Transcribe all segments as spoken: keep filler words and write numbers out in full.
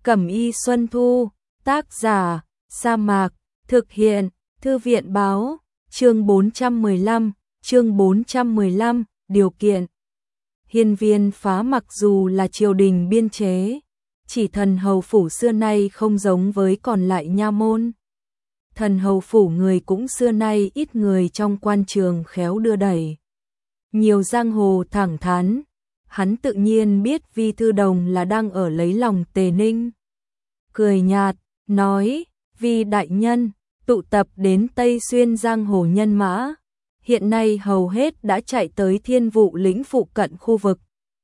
Cẩm y Xuân Thu, tác giả, Sa Mạc, thực hiện, Thư viện báo, chương bốn trăm mười lăm, chương bốn trăm mười lăm, điều kiện. Hiên Viên Phá mặc dù là triều đình biên chế, chỉ thần hầu phủ xưa nay không giống với còn lại nha môn. Thần hầu phủ người cũng xưa nay ít người trong quan trường khéo đưa đẩy. Nhiều giang hồ thẳng thắn, hắn tự nhiên biết Vi Thư Đồng là đang ở lấy lòng Tề Ninh. Cười nhạt, nói, Vi đại nhân, tụ tập đến Tây Xuyên giang hồ nhân mã, hiện nay hầu hết đã chạy tới Thiên Vụ lĩnh phụ cận khu vực.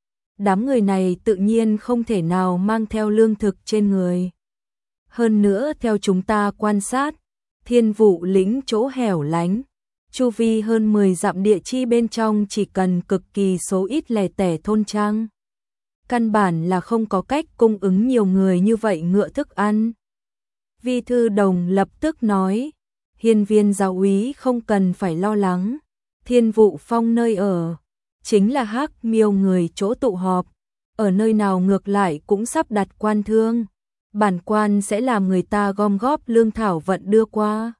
Đám người này tự nhiên không thể nào mang theo lương thực trên người. Hơn nữa theo chúng ta quan sát, Thiên Vụ lĩnh chỗ hẻo lánh, chu vi hơn mười dặm địa chi bên trong chỉ cần cực kỳ số ít lẻ tẻ thôn trang. Căn bản là không có cách cung ứng nhiều người như vậy ngựa thức ăn. Vi Thư Đồng lập tức nói, Hiên Viên giáo úy không cần phải lo lắng, Thiên Vụ Phong nơi ở, chính là Hắc Miêu người chỗ tụ họp, ở nơi nào ngược lại cũng sắp đặt quan thương, bản quan sẽ làm người ta gom góp lương thảo vận đưa qua.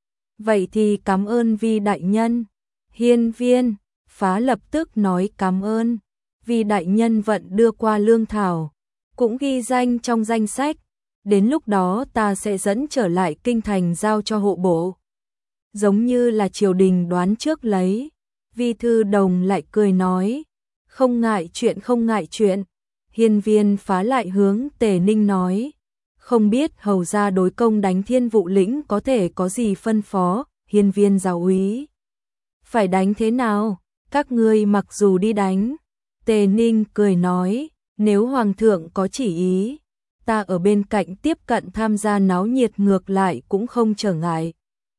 Vậy thì cảm ơn Vi đại nhân. Hiên Viên Phá lập tức nói cảm ơn, Vi đại nhân vận đưa qua lương thảo, cũng ghi danh trong danh sách, đến lúc đó ta sẽ dẫn trở lại kinh thành giao cho hộ bộ. Giống như là triều đình đoán trước lấy, Vi Thư Đồng lại cười nói, không ngại chuyện không ngại chuyện. Hiên Viên Phá lại hướng Tề Ninh nói, không biết hầu gia đối công đánh Thiên Vụ lĩnh có thể có gì phân phó. Hiên Viên giáo úy, phải đánh thế nào? Các ngươi mặc dù đi đánh. Tề Ninh cười nói, nếu hoàng thượng có chỉ ý, ta ở bên cạnh tiếp cận tham gia náo nhiệt ngược lại cũng không trở ngại.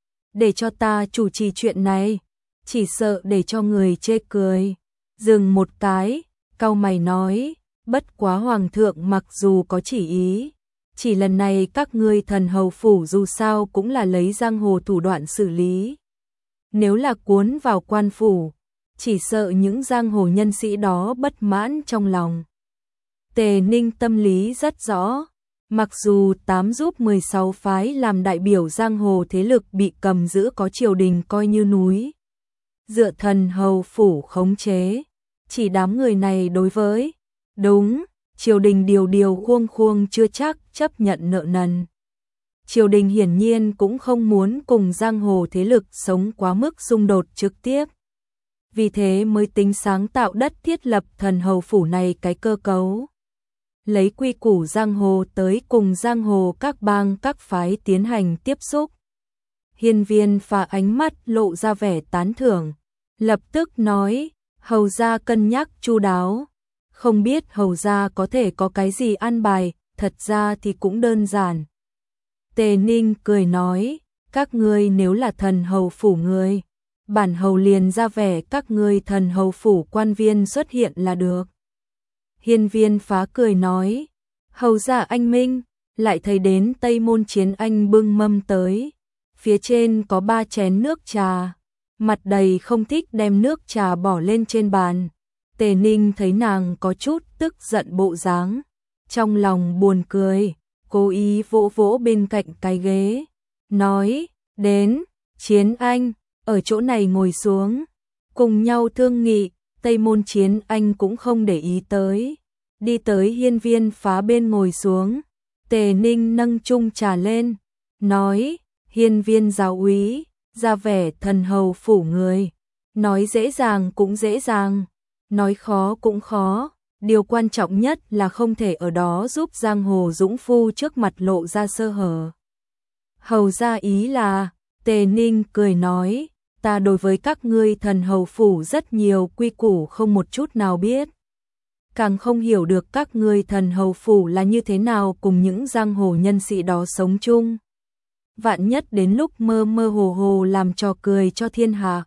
Để cho ta chủ trì chuyện này, chỉ sợ để cho người chê cười. Dừng một cái, cau mày nói, bất quá hoàng thượng mặc dù có chỉ ý, chỉ lần này các ngươi thần hầu phủ dù sao cũng là lấy giang hồ thủ đoạn xử lý. Nếu là cuốn vào quan phủ, chỉ sợ những giang hồ nhân sĩ đó bất mãn trong lòng. Tề Ninh tâm lý rất rõ, mặc dù tám giúp mười sáu phái làm đại biểu giang hồ thế lực bị cầm giữ có triều đình coi như núi dựa thần hầu phủ khống chế, chỉ đám người này đối với, đúng, triều đình điều điều khuông khuông chưa chắc chấp nhận nợ nần. Triều đình hiển nhiên cũng không muốn cùng giang hồ thế lực sống quá mức xung đột trực tiếp. Vì thế mới tính sáng tạo đất thiết lập thần hầu phủ này cái cơ cấu. Lấy quy củ giang hồ tới cùng giang hồ các bang các phái tiến hành tiếp xúc. Hiên Viên Phá ánh mắt lộ ra vẻ tán thưởng, lập tức nói, hầu gia cân nhắc chu đáo. Không biết hầu gia có thể có cái gì an bài, thật ra thì cũng đơn giản. Tề Ninh cười nói, các ngươi nếu là thần hầu phủ người, bản hầu liền ra vẻ các ngươi thần hầu phủ quan viên xuất hiện là được. Hiên Viên Phá cười nói, hầu gia anh minh, lại thấy đến Tây Môn Chiến Anh bưng mâm tới, phía trên có ba chén nước trà, mặt đầy không thích đem nước trà bỏ lên trên bàn. Tề Ninh thấy nàng có chút tức giận bộ dáng, trong lòng buồn cười, cố ý vỗ vỗ bên cạnh cái ghế, nói, đến, Chiến Anh, ở chỗ này ngồi xuống, cùng nhau thương nghị. Tây Môn Chiến Anh cũng không để ý tới, đi tới Hiên Viên Phá bên ngồi xuống. Tề Ninh nâng chung trà lên, nói, Hiên Viên giáo úy, ra vẻ thần hầu phủ người, nói dễ dàng cũng dễ dàng, nói khó cũng khó, điều quan trọng nhất là không thể ở đó giúp giang hồ dũng phu trước mặt lộ ra sơ hở. Hầu gia ý là, Tề Ninh cười nói, ta đối với các ngươi thần hầu phủ rất nhiều quy củ không một chút nào biết. Càng không hiểu được các ngươi thần hầu phủ là như thế nào cùng những giang hồ nhân sĩ đó sống chung. Vạn nhất đến lúc mơ mơ hồ hồ làm trò cười cho thiên hạ,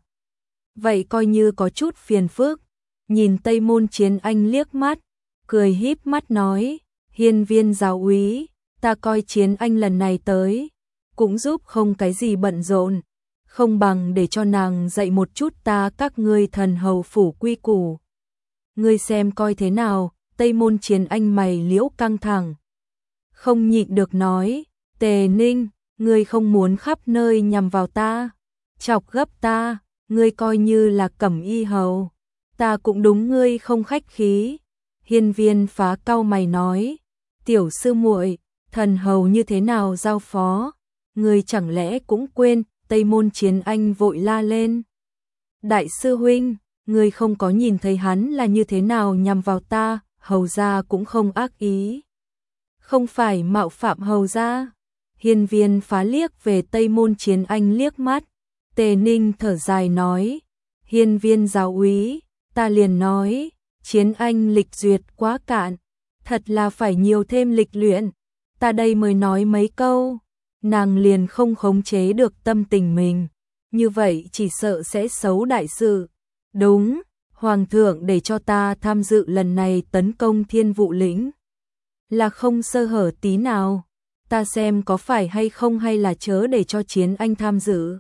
vậy coi như có chút phiền phức. Nhìn Tây Môn Chiến Anh liếc mắt, cười híp mắt nói, Hiên Viên giáo úy, ta coi Chiến Anh lần này tới, cũng giúp không cái gì bận rộn, không bằng để cho nàng dạy một chút ta các ngươi thần hầu phủ quy củ. Ngươi xem coi thế nào. Tây Môn Chiến Anh mày liễu căng thẳng, không nhịn được nói, Tề Ninh, ngươi không muốn khắp nơi nhằm vào ta, chọc gấp ta, ngươi coi như là Cẩm Y hầu, ta cũng đúng ngươi không khách khí. Hiên Viên Phá cau mày nói, tiểu sư muội, thần hầu như thế nào giao phó, ngươi chẳng lẽ cũng quên? Tây Môn Chiến Anh vội la lên, đại sư huynh, ngươi không có nhìn thấy hắn là như thế nào nhằm vào ta, hầu gia cũng không ác ý, không phải mạo phạm hầu gia. Hiên Viên Phá liếc về Tây Môn Chiến Anh liếc mắt. Tề Ninh thở dài nói, Hiên Viên giáo úy, ta liền nói, Chiến Anh lịch duyệt quá cạn, thật là phải nhiều thêm lịch luyện, ta đây mới nói mấy câu, nàng liền không khống chế được tâm tình mình, như vậy chỉ sợ sẽ xấu đại sự. Đúng, Hoàng thượng để cho ta tham dự lần này tấn công Thiên Vụ lĩnh, là không sơ hở tí nào, ta xem có phải hay không hay là chớ để cho Chiến Anh tham dự.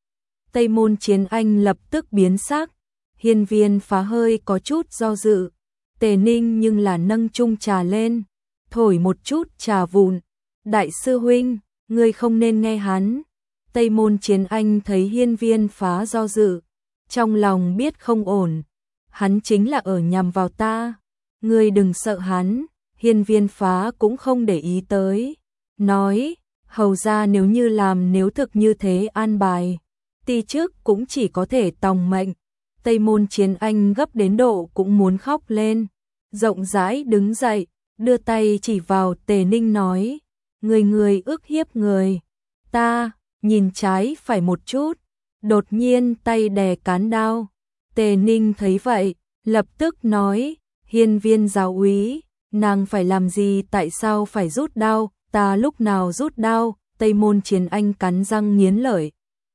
Tây Môn Chiến Anh lập tức biến sắc, Hiên Viên Phá hơi có chút do dự, Tề Ninh nhưng là nâng chung trà lên, thổi một chút trà vụn, đại sư huynh, ngươi không nên nghe hắn. Tây Môn Chiến Anh thấy Hiên Viên Phá do dự, trong lòng biết không ổn, hắn chính là ở nhằm vào ta, ngươi đừng sợ hắn. Hiên Viên Phá cũng không để ý tới, nói, hầu ra nếu như làm nếu thực như thế an bài, ti trước cũng chỉ có thể tòng mệnh. Tây Môn Chiến Anh gấp đến độ cũng muốn khóc lên, rộng rãi đứng dậy, đưa tay chỉ vào Tề Ninh nói, người người ức hiếp người, ta, nhìn trái phải một chút, đột nhiên tay đè cán đao. Tề Ninh thấy vậy, lập tức nói, Hiên Viên giáo úy, nàng phải làm gì, tại sao phải rút đao, ta lúc nào rút đao? Tây Môn Chiến Anh cắn răng nghiến lợi,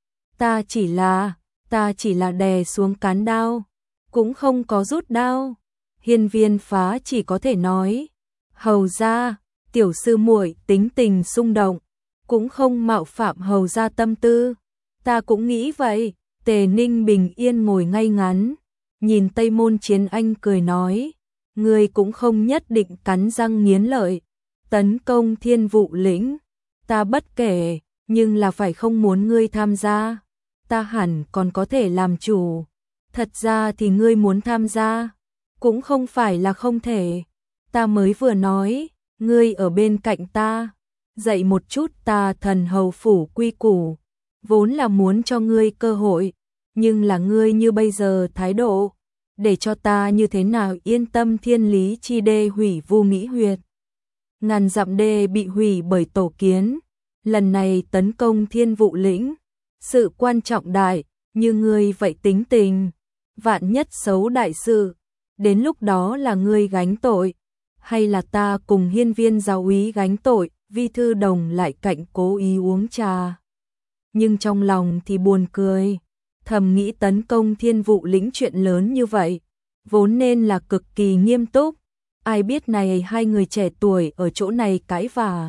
ta chỉ là, ta chỉ là đè xuống cán đao, cũng không có rút đao. Hiên Viên Phá chỉ có thể nói, hầu gia, tiểu sư muội tính tình xung động, cũng không mạo phạm hầu gia tâm tư, ta cũng nghĩ vậy. Tề Ninh bình yên ngồi ngay ngắn, nhìn Tây Môn Chiến Anh cười nói, ngươi cũng không nhất định cắn răng nghiến lợi, tấn công Thiên Vụ lĩnh, ta bất kể, nhưng là phải không muốn ngươi tham gia, ta hẳn còn có thể làm chủ, thật ra thì ngươi muốn tham gia, cũng không phải là không thể, ta mới vừa nói, ngươi ở bên cạnh ta, dạy một chút ta thần hầu phủ quy củ, vốn là muốn cho ngươi cơ hội, nhưng là ngươi như bây giờ thái độ, để cho ta như thế nào yên tâm. Thiên lý chi đê hủy vu nghĩ huyệt, ngàn dặm đê bị hủy bởi tổ kiến, lần này tấn công Thiên Vụ lĩnh, sự quan trọng đại, như ngươi vậy tính tình, vạn nhất xấu đại sự, đến lúc đó là ngươi gánh tội, hay là ta cùng Hiên Viên giáo úy gánh tội? Vi Thư Đồng lại cạnh cố ý uống trà, nhưng trong lòng thì buồn cười, thầm nghĩ tấn công Thiên Vụ lĩnh chuyện lớn như vậy, vốn nên là cực kỳ nghiêm túc, ai biết này hai người trẻ tuổi ở chỗ này cãi vả,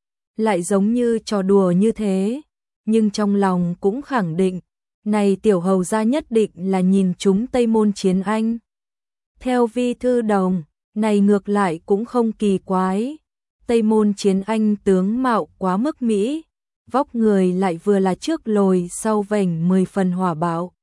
lại giống như trò đùa như thế, nhưng trong lòng cũng khẳng định, này tiểu hầu gia nhất định là nhìn chúng Tây Môn Chiến Anh. Theo Vi Thư Đồng, này ngược lại cũng không kỳ quái, Tây Môn Chiến Anh tướng mạo quá mức mỹ, vóc người lại vừa là trước lồi sau vểnh mười phần hỏa bạo.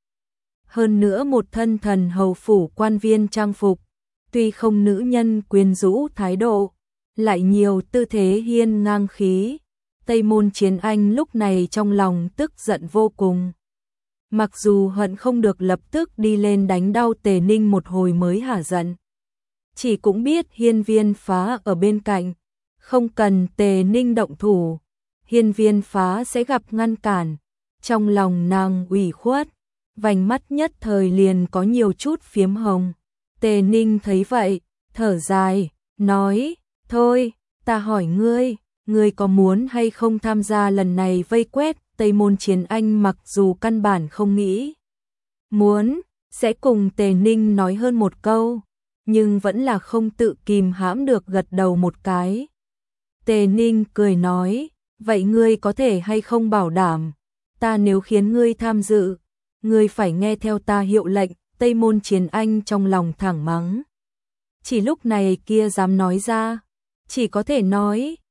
Hơn nữa một thân thần hầu phủ quan viên trang phục, tuy không nữ nhân quyến rũ thái độ, lại nhiều tư thế hiên ngang khí. Tây Môn Chiến Anh lúc này trong lòng tức giận vô cùng. Mặc dù hận không được lập tức đi lên đánh đau Tề Ninh một hồi mới hả giận. Chỉ cũng biết Hiên Viên Phá ở bên cạnh, không cần Tề Ninh động thủ, Hiên Viên Phá sẽ gặp ngăn cản. Trong lòng nàng ủy khuất, vành mắt nhất thời liền có nhiều chút phiếm hồng. Tề Ninh thấy vậy, thở dài, nói, thôi, ta hỏi ngươi, ngươi có muốn hay không tham gia lần này vây quét Tây Môn Chiến Anh? Mặc dù căn bản không nghĩ muốn, sẽ cùng Tề Ninh nói hơn một câu, nhưng vẫn là không tự kìm hãm được gật đầu một cái. Tề Ninh cười nói, vậy ngươi có thể hay không bảo đảm, ta nếu khiến ngươi tham dự, ngươi phải nghe theo ta hiệu lệnh? Tây Môn Chiến Anh trong lòng thẳng mắng. Chỉ lúc này kia dám nói ra, chỉ có thể nói,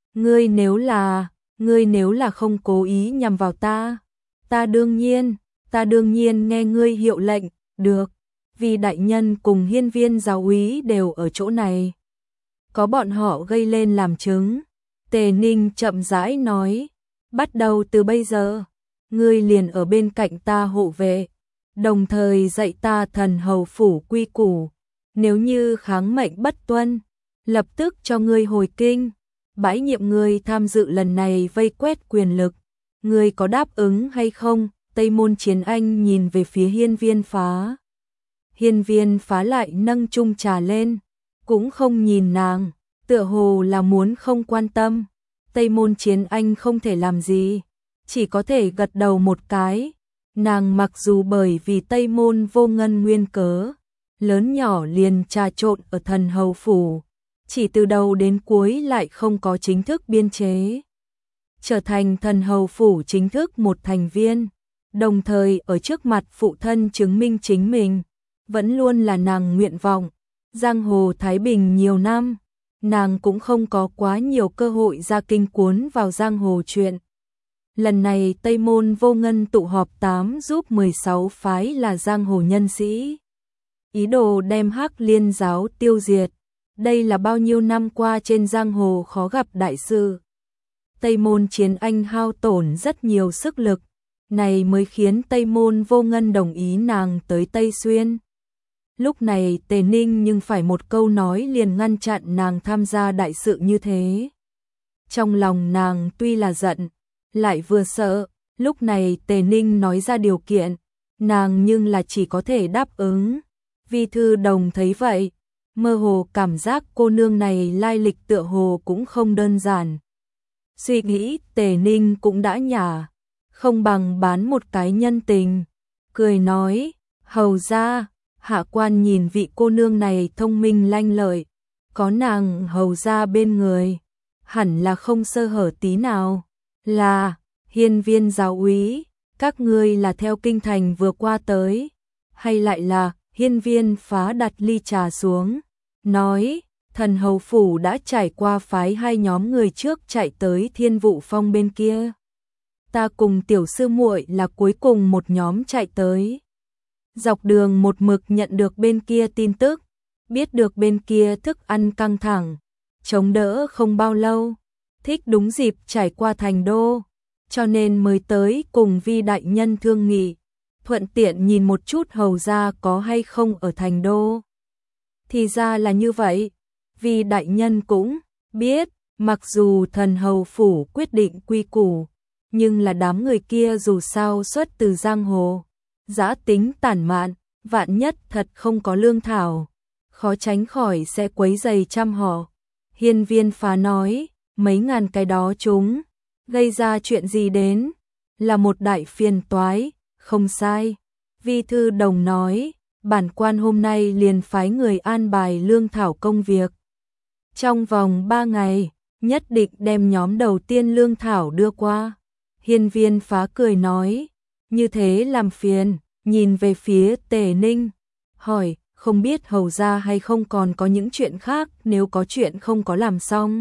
Ngươi nếu là, ngươi nếu là không cố ý nhằm vào ta, ta đương nhiên, ta đương nhiên nghe ngươi hiệu lệnh, được, vì đại nhân cùng hiên viên giáo úy đều ở chỗ này. Có bọn họ gây lên làm chứng. Tề Ninh chậm rãi nói, bắt đầu từ bây giờ, ngươi liền ở bên cạnh ta hộ vệ, đồng thời dạy ta thần hầu phủ quy củ, nếu như kháng mệnh bất tuân, lập tức cho ngươi hồi kinh, bãi nhiệm ngươi tham dự lần này vây quét quyền lực, ngươi có đáp ứng hay không? Tây Môn Chiến Anh nhìn về phía hiên viên phá. Hiên viên phá lại nâng chung trà lên, cũng không nhìn nàng, tựa hồ là muốn không quan tâm. Tây Môn Chiến Anh không thể làm gì, chỉ có thể gật đầu một cái. Nàng mặc dù bởi vì Tây Môn Vô Ngân nguyên cớ, lớn nhỏ liền trà trộn ở thần hầu phủ, chỉ từ đầu đến cuối lại không có chính thức biên chế. Trở thành thần hầu phủ chính thức một thành viên, đồng thời ở trước mặt phụ thân chứng minh chính mình, vẫn luôn là nàng nguyện vọng. Giang hồ Thái Bình nhiều năm, nàng cũng không có quá nhiều cơ hội ra kinh cuốn vào giang hồ chuyện. Lần này Tây Môn Vô Ngân tụ họp tám giúp mười sáu phái là giang hồ nhân sĩ, ý đồ đem Hắc Liên giáo tiêu diệt. Đây là bao nhiêu năm qua trên giang hồ khó gặp đại sự. Tây Môn Chiến Anh hao tổn rất nhiều sức lực, này mới khiến Tây Môn Vô Ngân đồng ý nàng tới Tây Xuyên. Lúc này Tề Ninh nhưng phải một câu nói liền ngăn chặn nàng tham gia đại sự như thế. Trong lòng nàng tuy là giận, lại vừa sợ, lúc này Tề Ninh nói ra điều kiện, nàng nhưng là chỉ có thể đáp ứng. Vi Thư Đồng thấy vậy, mơ hồ cảm giác cô nương này lai lịch tựa hồ cũng không đơn giản. Suy nghĩ Tề Ninh cũng đã nhả, không bằng bán một cái nhân tình. Cười nói, hầu ra, hạ quan nhìn vị cô nương này thông minh lanh lợi, có nàng hầu ra bên người, hẳn là không sơ hở tí nào. Là, hiên viên giáo úy, các ngươi là theo kinh thành vừa qua tới, hay lại là, hiên viên phá đặt ly trà xuống, nói, thần hầu phủ đã trải qua phái hai nhóm người trước chạy tới Thiên Vụ Phong bên kia. Ta cùng tiểu sư muội là cuối cùng một nhóm chạy tới. Dọc đường một mực nhận được bên kia tin tức, biết được bên kia thức ăn căng thẳng, chống đỡ không bao lâu, thích đúng dịp trải qua thành đô, cho nên mới tới cùng Vi đại nhân thương nghị, thuận tiện nhìn một chút hầu ra có hay không ở thành đô. Thì ra là như vậy, Vi đại nhân cũng biết, mặc dù thần hầu phủ quyết định quy củ, nhưng là đám người kia dù sao xuất từ giang hồ, dã tính tản mạn, vạn nhất thật không có lương thảo, khó tránh khỏi sẽ quấy rầy trăm họ. Hiên viên phá nói, mấy ngàn cái đó chúng, gây ra chuyện gì đến, là một đại phiền toái, không sai. Vi Thư Đồng nói, bản quan hôm nay liền phái người an bài lương thảo công việc. Trong vòng ba ngày, nhất định đem nhóm đầu tiên lương thảo đưa qua. Hiên viên phá cười nói, như thế làm phiền, nhìn về phía Tề Ninh, hỏi, không biết hầu ra hay không còn có những chuyện khác, nếu có chuyện không có làm xong.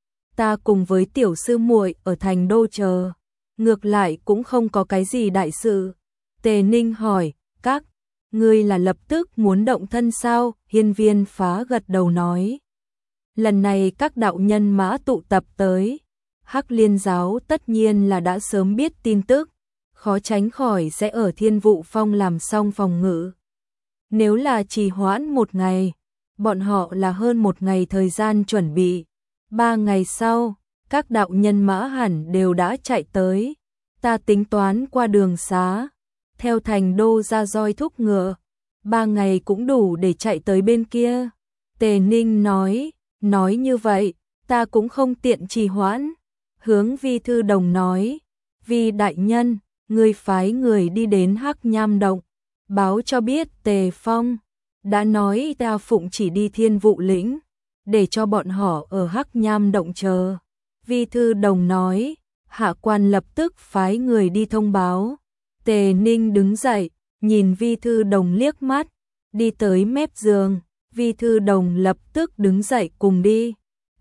Ta cùng với tiểu sư muội ở thành đô chờ, ngược lại cũng không có cái gì đại sự. Tề Ninh hỏi, các ngươi là lập tức muốn động thân sao? Hiên viên phá gật đầu nói, lần này các đạo nhân mã tụ tập tới, Hắc Liên giáo tất nhiên là đã sớm biết tin tức, khó tránh khỏi sẽ ở Thiên Vụ Phong làm xong phòng ngự. Nếu là trì hoãn một ngày, bọn họ là hơn một ngày thời gian chuẩn bị. Ba ngày sau, các đạo nhân mã hẳn đều đã chạy tới. Ta tính toán qua đường xá, theo thành đô ra roi thúc ngựa, ba ngày cũng đủ để chạy tới bên kia. Tề Ninh nói, nói như vậy, ta cũng không tiện trì hoãn. Hướng Vi Thư Đồng nói, Vi đại nhân, người phái người đi đến Hắc Nham Động, báo cho biết Tề Phong đã nói ta phụng chỉ đi Thiên Vụ lĩnh, để cho bọn họ ở Hắc Nham Động chờ. Vi Thư Đồng nói, hạ quan lập tức phái người đi thông báo. Tề Ninh đứng dậy, nhìn Vi Thư Đồng liếc mắt, đi tới mép giường. Vi Thư Đồng lập tức đứng dậy cùng đi.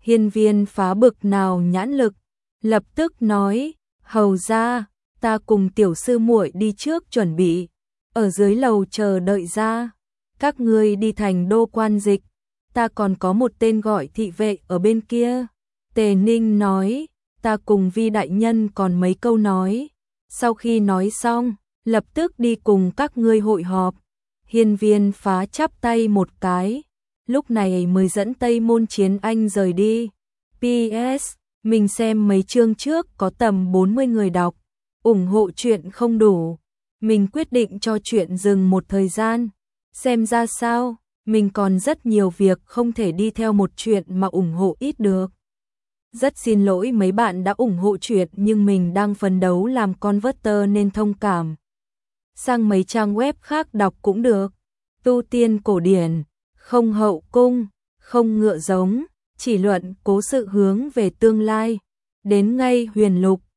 Hiên Viên Phá bực nào nhãn lực, lập tức nói, hầu ra, ta cùng tiểu sư muội đi trước chuẩn bị, ở dưới lầu chờ đợi ra, các ngươi đi thành đô quan dịch, ta còn có một tên gọi thị vệ ở bên kia. Tề Ninh nói, ta cùng Vi đại nhân còn mấy câu nói, sau khi nói xong, lập tức đi cùng các ngươi hội họp. Hiên Viên Phá chắp tay một cái, lúc này mới dẫn Tây Môn Chiến Anh rời đi. pê ét, mình xem mấy chương trước có tầm bốn mươi người đọc, ủng hộ chuyện không đủ, mình quyết định cho chuyện dừng một thời gian, xem ra sao, mình còn rất nhiều việc không thể đi theo một chuyện mà ủng hộ ít được. Rất xin lỗi mấy bạn đã ủng hộ chuyện nhưng mình đang phấn đấu làm converter nên thông cảm. Sang mấy trang web khác đọc cũng được. Tu tiên cổ điển, không hậu cung, không ngựa giống, chỉ luận cố sự hướng về tương lai. Đến ngay huyền lục,